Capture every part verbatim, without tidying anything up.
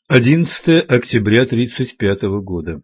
одиннадцатое октября тридцать пятого года.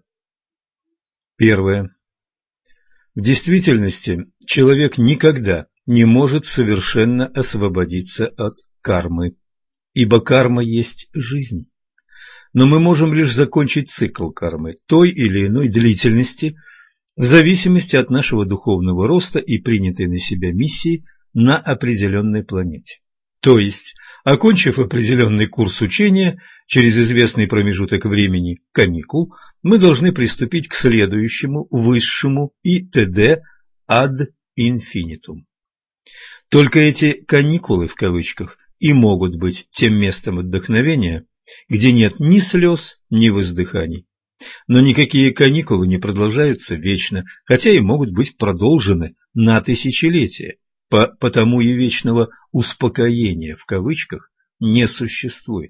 Первое. В действительности человек никогда не может совершенно освободиться от кармы, ибо карма есть жизнь. Но мы можем лишь закончить цикл кармы той или иной длительности в зависимости от нашего духовного роста и принятой на себя миссии на определенной планете. То есть, окончив определенный курс учения, через известный промежуток времени каникул, мы должны приступить к следующему, высшему и т.д. ad infinitum. Только эти «каникулы» в кавычках и могут быть тем местом отдохновения, где нет ни слез, ни воздыханий. Но никакие каникулы не продолжаются вечно, хотя и могут быть продолжены на тысячелетия. По потому и вечного «успокоения» в кавычках не существует.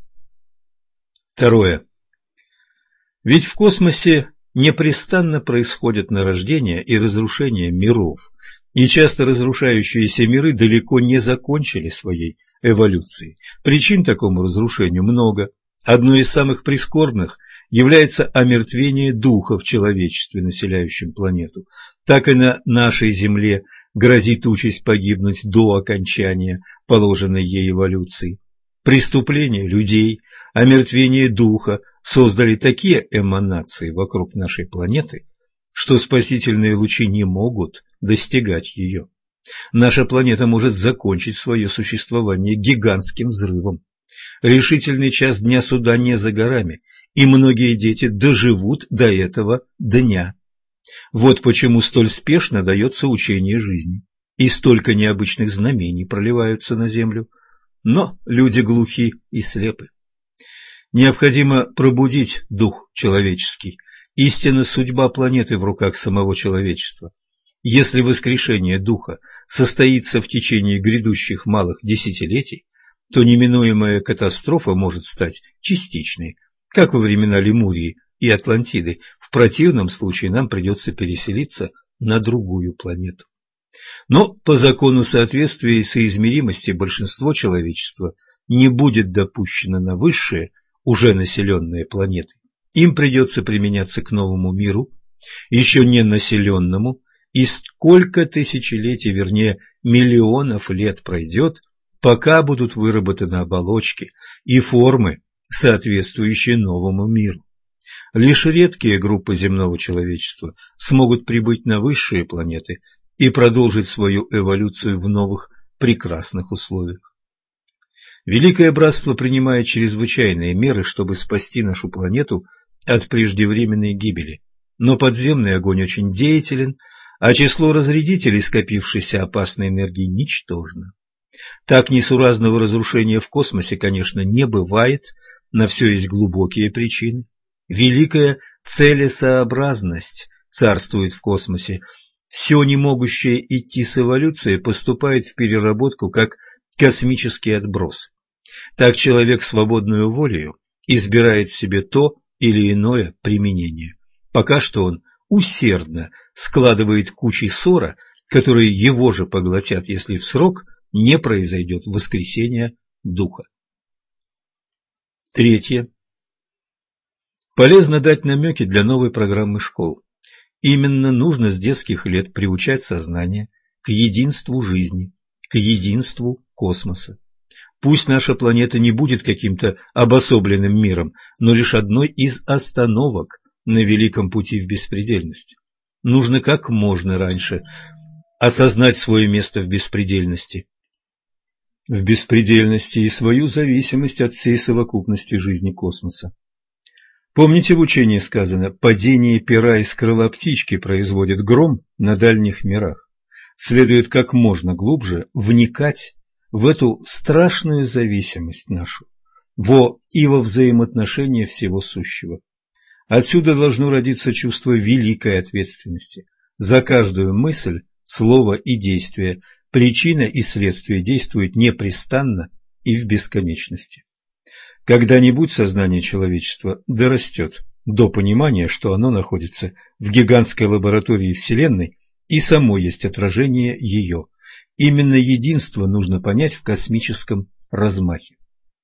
Второе. Ведь в космосе непрестанно происходят нарождения и разрушения миров, и часто разрушающиеся миры далеко не закончили своей эволюции. Причин такому разрушению много. Одной из самых прискорбных является омертвение духа в человечестве, населяющем планету. Так и на нашей Земле грозит участь погибнуть до окончания положенной ей эволюции. Преступления людей, омертвение духа создали такие эманации вокруг нашей планеты, что спасительные лучи не могут достигать ее. Наша планета может закончить свое существование гигантским взрывом. Решительный час дня суда не за горами, и многие дети доживут до этого дня. Вот почему столь спешно дается учение жизни, и столько необычных знамений проливаются на землю. Но люди глухи и слепы. Необходимо пробудить дух человеческий. Истинно судьба планеты в руках самого человечества. Если воскрешение духа состоится в течение грядущих малых десятилетий, то неминуемая катастрофа может стать частичной, как во времена Лемурии и Атлантиды. В противном случае нам придется переселиться на другую планету. Но по закону соответствия и соизмеримости большинство человечества не будет допущено на высшие, уже населенные планеты. Им придется применяться к новому миру, еще не населенному, и сколько тысячелетий, вернее миллионов лет пройдет, пока будут выработаны оболочки и формы, соответствующие новому миру. Лишь редкие группы земного человечества смогут прибыть на высшие планеты и продолжить свою эволюцию в новых прекрасных условиях. Великое Братство принимает чрезвычайные меры, чтобы спасти нашу планету от преждевременной гибели. Но подземный огонь очень деятелен, а число разрядителей скопившейся опасной энергии ничтожно. Так несуразного разрушения в космосе, конечно, не бывает, на все есть глубокие причины. Великая целесообразность царствует в космосе. Все не могущее идти с эволюцией поступает в переработку как космический отброс. Так человек свободную волею избирает себе то или иное применение. Пока что он усердно складывает кучи ссора, которые его же поглотят, если в срок не произойдет воскресения духа. Третье. Полезно дать намеки для новой программы школ. Именно нужно с детских лет приучать сознание к единству жизни, к единству космоса. Пусть наша планета не будет каким-то обособленным миром, но лишь одной из остановок на великом пути в беспредельность. Нужно как можно раньше осознать свое место в беспредельности. В беспредельности и свою зависимость от всей совокупности жизни космоса. Помните, в учении сказано: «Падение пера из крыла птички производит гром на дальних мирах». Следует как можно глубже вникать в эту страшную зависимость нашу, во и во взаимоотношения всего сущего. Отсюда должно родиться чувство великой ответственности за каждую мысль, слово и действие. Причина и следствие действуют непрестанно и в бесконечности. Когда-нибудь сознание человечества дорастет до понимания, что оно находится в гигантской лаборатории Вселенной и само есть отражение ее. Именно единство нужно понять в космическом размахе.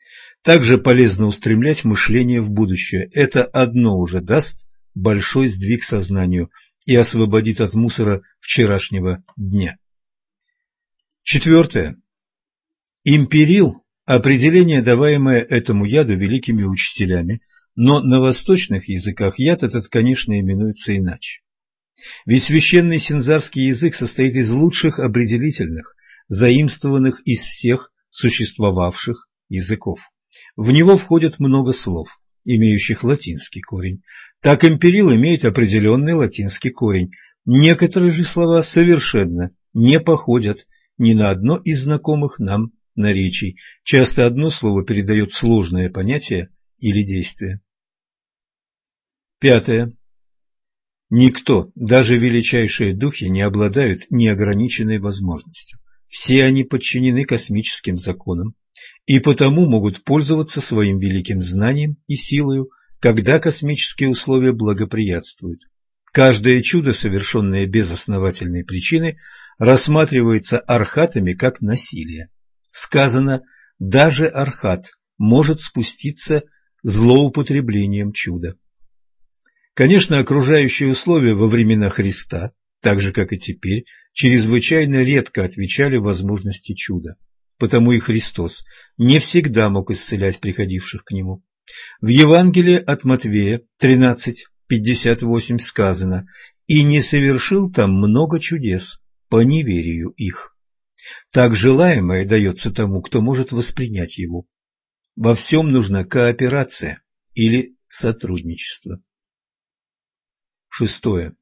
Также полезно устремлять мышление в будущее. Это одно уже даст большой сдвиг сознанию и освободит от мусора вчерашнего дня. Четвертое. Империл – определение, даваемое этому яду великими учителями, но на восточных языках яд этот, конечно, именуется иначе. Ведь священный синзарский язык состоит из лучших определительных, заимствованных из всех существовавших языков. В него входит много слов, имеющих латинский корень. Так империл имеет определенный латинский корень. Некоторые же слова совершенно не походят ни на одно из знакомых нам наречий. Часто одно слово передает сложное понятие или действие. Пятое. Никто, даже величайшие духи, не обладают неограниченной возможностью. Все они подчинены космическим законам и потому могут пользоваться своим великим знанием и силою, когда космические условия благоприятствуют. Каждое чудо, совершенное без основательной причины, рассматривается архатами как насилие. Сказано, даже архат может спуститься злоупотреблением чуда. Конечно, окружающие условия во времена Христа, так же как и теперь, чрезвычайно редко отвечали возможности чуда, потому и Христос не всегда мог исцелять приходивших к Нему. В Евангелии от Матвея тринадцать пятьдесят восемь сказано: «И не совершил там много чудес по неверию их». Так желаемое дается тому, кто может воспринять его. Во всем нужна кооперация или сотрудничество. Шестое.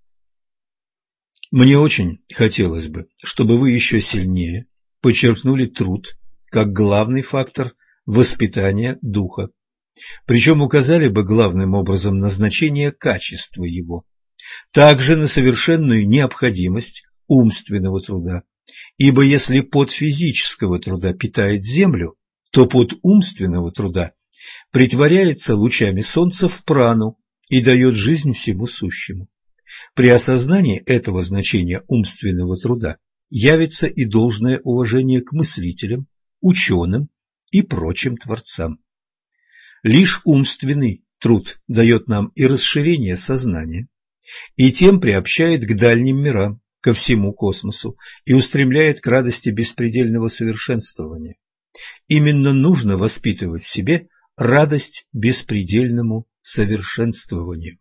Мне очень хотелось бы, чтобы вы еще сильнее подчеркнули труд как главный фактор воспитания духа, причем указали бы главным образом на значение качества его, также на совершенную необходимость умственного труда, ибо если пот физического труда питает землю, то пот умственного труда притворяется лучами солнца в прану и дает жизнь всему сущему. При осознании этого значения умственного труда явится и должное уважение к мыслителям, ученым и прочим творцам. Лишь умственный труд дает нам и расширение сознания, и тем приобщает к дальним мирам, ко всему космосу, и устремляет к радости беспредельного совершенствования. Именно нужно воспитывать в себе радость беспредельному совершенствованию.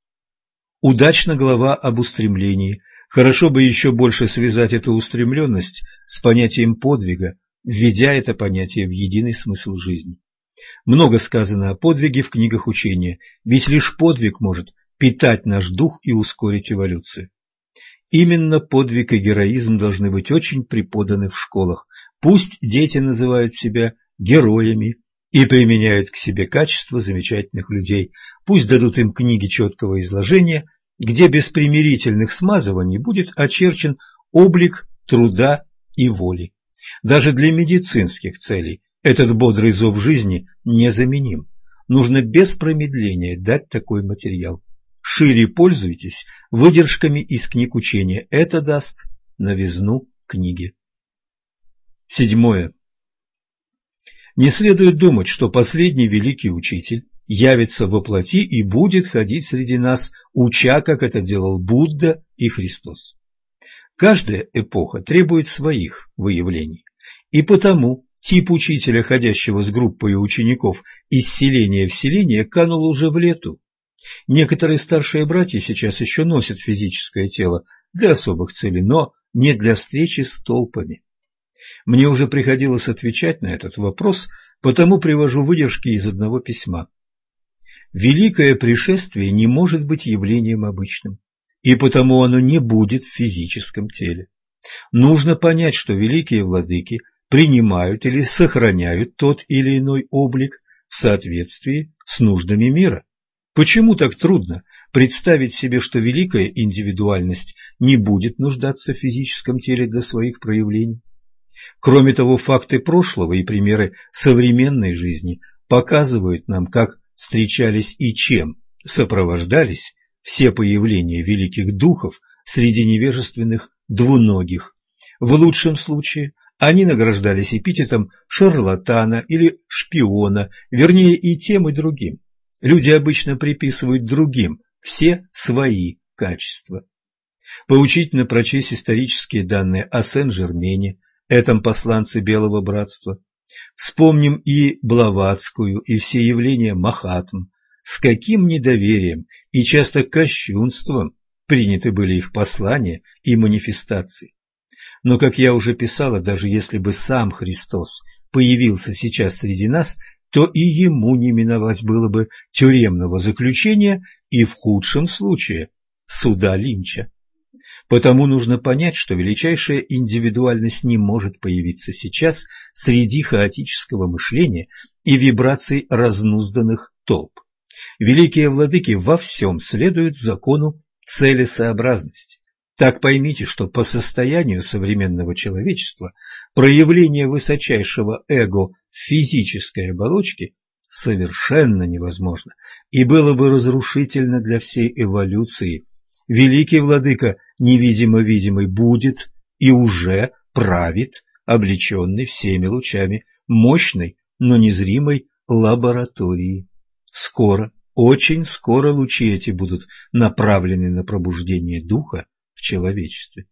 Удачна глава об устремлении. Хорошо бы еще больше связать эту устремленность с понятием подвига, введя это понятие в единый смысл жизни. Много сказано о подвиге в книгах учения, ведь лишь подвиг может питать наш дух и ускорить эволюцию. Именно подвиг и героизм должны быть очень преподаны в школах. Пусть дети называют себя героями и применяют к себе качества замечательных людей. Пусть дадут им книги четкого изложения, где без примирительных смазываний будет очерчен облик труда и воли. Даже для медицинских целей этот бодрый зов жизни незаменим. Нужно без промедления дать такой материал. Шире пользуйтесь выдержками из книг учения. Это даст новизну книги. Седьмое. Не следует думать, что последний великий учитель явится во плоти и будет ходить среди нас, уча, как это делал Будда и Христос. Каждая эпоха требует своих выявлений, и потому тип учителя, ходящего с группой учеников из селения в селение, канул уже в лету. Некоторые старшие братья сейчас еще носят физическое тело для особых целей, но не для встречи с толпами. Мне уже приходилось отвечать на этот вопрос, потому привожу выдержки из одного письма. Великое пришествие не может быть явлением обычным, и потому оно не будет в физическом теле. Нужно понять, что великие владыки принимают или сохраняют тот или иной облик в соответствии с нуждами мира. Почему так трудно представить себе, что великая индивидуальность не будет нуждаться в физическом теле для своих проявлений? Кроме того, факты прошлого и примеры современной жизни показывают нам, как встречались и чем сопровождались все появления великих духов среди невежественных двуногих. В лучшем случае Они награждались эпитетом шарлатана или шпиона, вернее и тем, и другим. Люди обычно приписывают другим все свои качества. Поучительно прочесть исторические данные о Сен-Жермене, этом посланце Белого Братства. Вспомним и Блаватскую, и все явления Махатм, с каким недоверием и часто кощунством приняты были их послания и манифестации. Но, как я уже писала, даже если бы сам Христос появился сейчас среди нас, то и ему не миновать было бы тюремного заключения и, в худшем случае, суда Линча. Потому нужно понять, что величайшая индивидуальность не может появиться сейчас среди хаотического мышления и вибраций разнузданных толп. Великие владыки во всем следуют закону целесообразности. Так поймите, что по состоянию современного человечества проявление высочайшего эго в физической оболочке совершенно невозможно и было бы разрушительно для всей эволюции. Великий владыка, невидимо-видимый, будет и уже правит, облеченный всеми лучами мощной, но незримой лаборатории. Скоро, очень скоро лучи эти будут направлены на пробуждение духа в человечестве.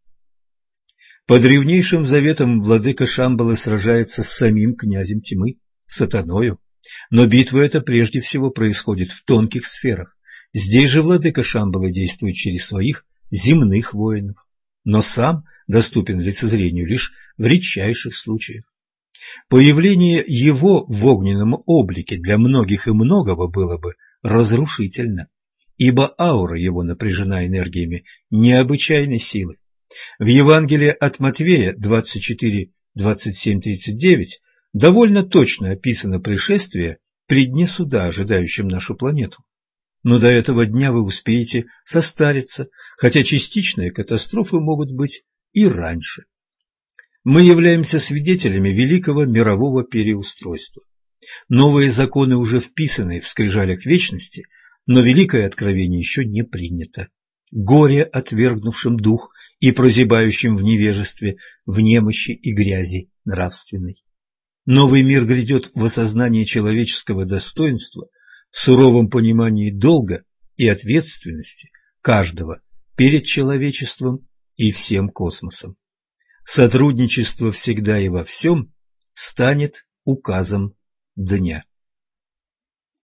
По древнейшим заветам владыка Шамбалы сражается с самим князем тьмы, сатаною, но битва эта прежде всего происходит в тонких сферах. Здесь же владыка Шамбалы действует через своих земных воинов, но сам доступен лицезрению лишь в редчайших случаях. Появление его в огненном облике для многих и многого было бы разрушительно, ибо аура его напряжена энергиями необычайной силы. В Евангелии от Матфея двадцать четыре, двадцать семь, тридцать девять довольно точно описано пришествие при дне суда, ожидающем нашу планету. Но до этого дня вы успеете состариться, хотя частичные катастрофы могут быть и раньше. Мы являемся свидетелями великого мирового переустройства. Новые законы уже вписаны в скрижалях вечности, но великое откровение еще не принято. Горе отвергнувшим дух и прозябающим в невежестве, в немощи и грязи нравственной. Новый мир грядет в осознании человеческого достоинства, в суровом понимании долга и ответственности каждого перед человечеством и всем космосом. Сотрудничество всегда и во всем станет указом дня.